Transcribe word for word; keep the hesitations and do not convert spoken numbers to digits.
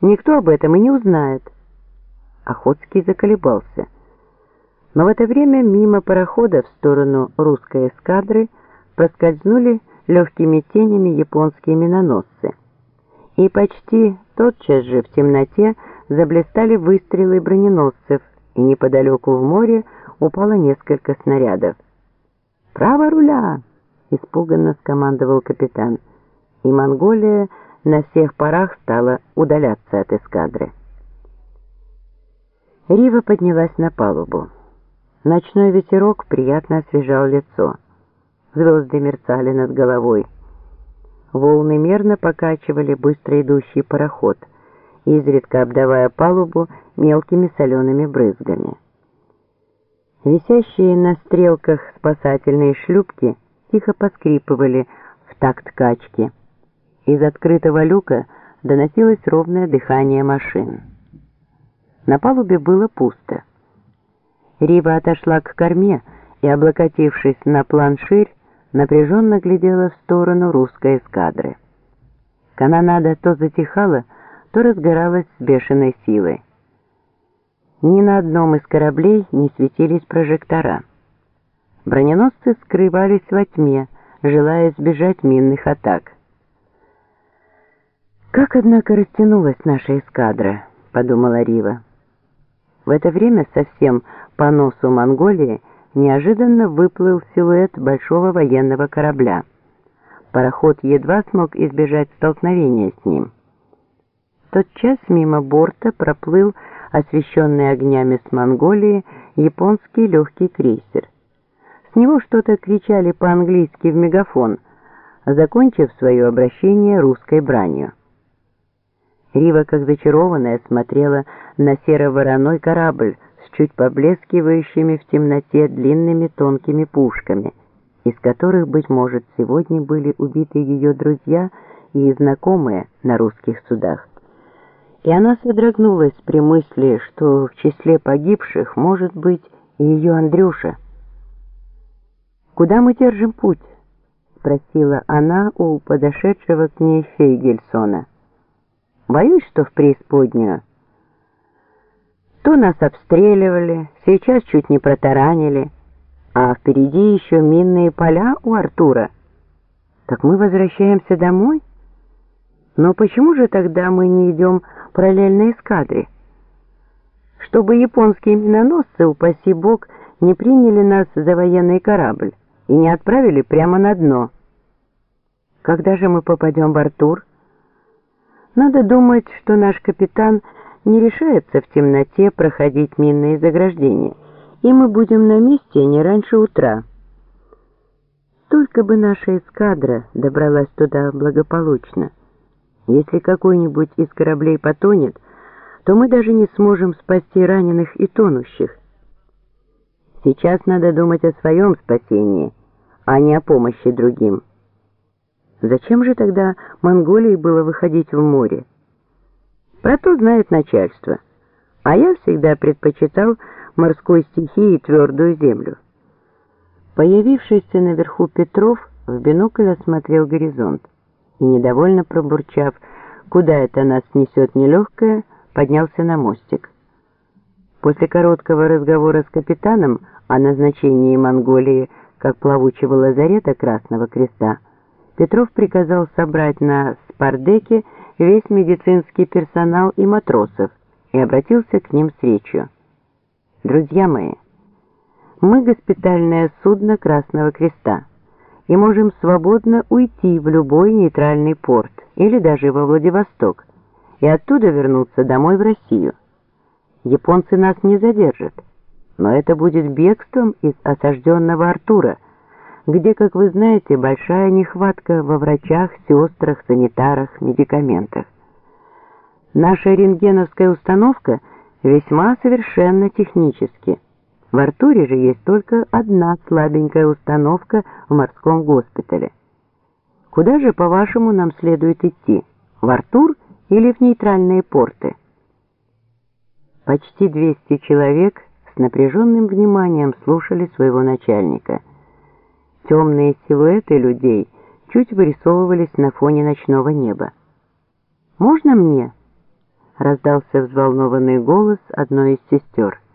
Никто об этом и не узнает. Охотский заколебался. Но в это время мимо парохода в сторону русской эскадры проскользнули легкими тенями японские миноносцы. И почти тотчас же в темноте заблистали выстрелы броненосцев, и неподалеку в море упало несколько снарядов. «Право руля!» — испуганно скомандовал капитан, и Монголия на всех парах стала удаляться от эскадры. Рива поднялась на палубу. Ночной ветерок приятно освежал лицо. Звезды мерцали над головой. Волны мерно покачивали быстро идущий пароход, изредка обдавая палубу мелкими солеными брызгами. Висящие на стрелках спасательные шлюпки тихо поскрипывали в такт качки. Из открытого люка доносилось ровное дыхание машин. На палубе было пусто. Рива отошла к корме и, облокотившись на планширь, напряженно глядела в сторону русской эскадры. Канонада то затихала, то разгоралась с бешеной силой. Ни на одном из кораблей не светились прожектора. Броненосцы скрывались во тьме, желая избежать минных атак. «Как, однако, растянулась наша эскадра», — подумала Рива. В это время совсем по носу Монголии неожиданно выплыл силуэт большого военного корабля. Пароход едва смог избежать столкновения с ним. Тотчас мимо борта проплыл освещенный огнями с Монголии японский легкий крейсер. С него что-то кричали по-английски в мегафон, закончив свое обращение русской бранью. Рива, как зачарованная, смотрела на серо-вороной корабль с чуть поблескивающими в темноте длинными тонкими пушками, из которых, быть может, сегодня были убиты ее друзья и знакомые на русских судах. И она содрогнулась при мысли, что в числе погибших может быть и ее Андрюша. «Куда мы держим путь?» — спросила она у подошедшего к ней Фейгельсона. «Боюсь, что в преисподнюю. То нас обстреливали, сейчас чуть не протаранили, а впереди еще минные поля у Артура. Так мы возвращаемся домой? Но почему же тогда мы не идем параллельно эскадре? Чтобы японские миноносцы, упаси бог, не приняли нас за военный корабль и не отправили прямо на дно. Когда же мы попадем в Артур? Надо думать, что наш капитан не решается в темноте проходить минные заграждения, и мы будем на месте не раньше утра. Только бы наша эскадра добралась туда благополучно. Если какой-нибудь из кораблей потонет, то мы даже не сможем спасти раненых и тонущих. Сейчас надо думать о своем спасении, а не о помощи другим. Зачем же тогда Монголии было выходить в море? Про то знает начальство, а я всегда предпочитал морской стихии твердую землю. Появившийся наверху Петров в бинокль осмотрел горизонт и, недовольно пробурчав, куда это нас несет нелегкое, поднялся на мостик. После короткого разговора с капитаном о назначении Монголии как плавучего лазарета Красного Креста, Петров приказал собрать на спардеке весь медицинский персонал и матросов и обратился к ним с речью. «Друзья мои, мы госпитальное судно Красного Креста и можем свободно уйти в любой нейтральный порт или даже во Владивосток и оттуда вернуться домой в Россию. Японцы нас не задержат, но это будет бегством из осажденного Артура, где, как вы знаете, большая нехватка во врачах, сестрах, санитарах, медикаментах. Наша рентгеновская установка весьма совершенна технически. В Артуре же есть только одна слабенькая установка в морском госпитале. Куда же, по-вашему, нам следует идти? В Артур или в нейтральные порты?» Почти двести человек с напряженным вниманием слушали своего начальника. Темные силуэты людей чуть вырисовывались на фоне ночного неба. «Можно мне?» раздался взволнованный голос одной из сестер.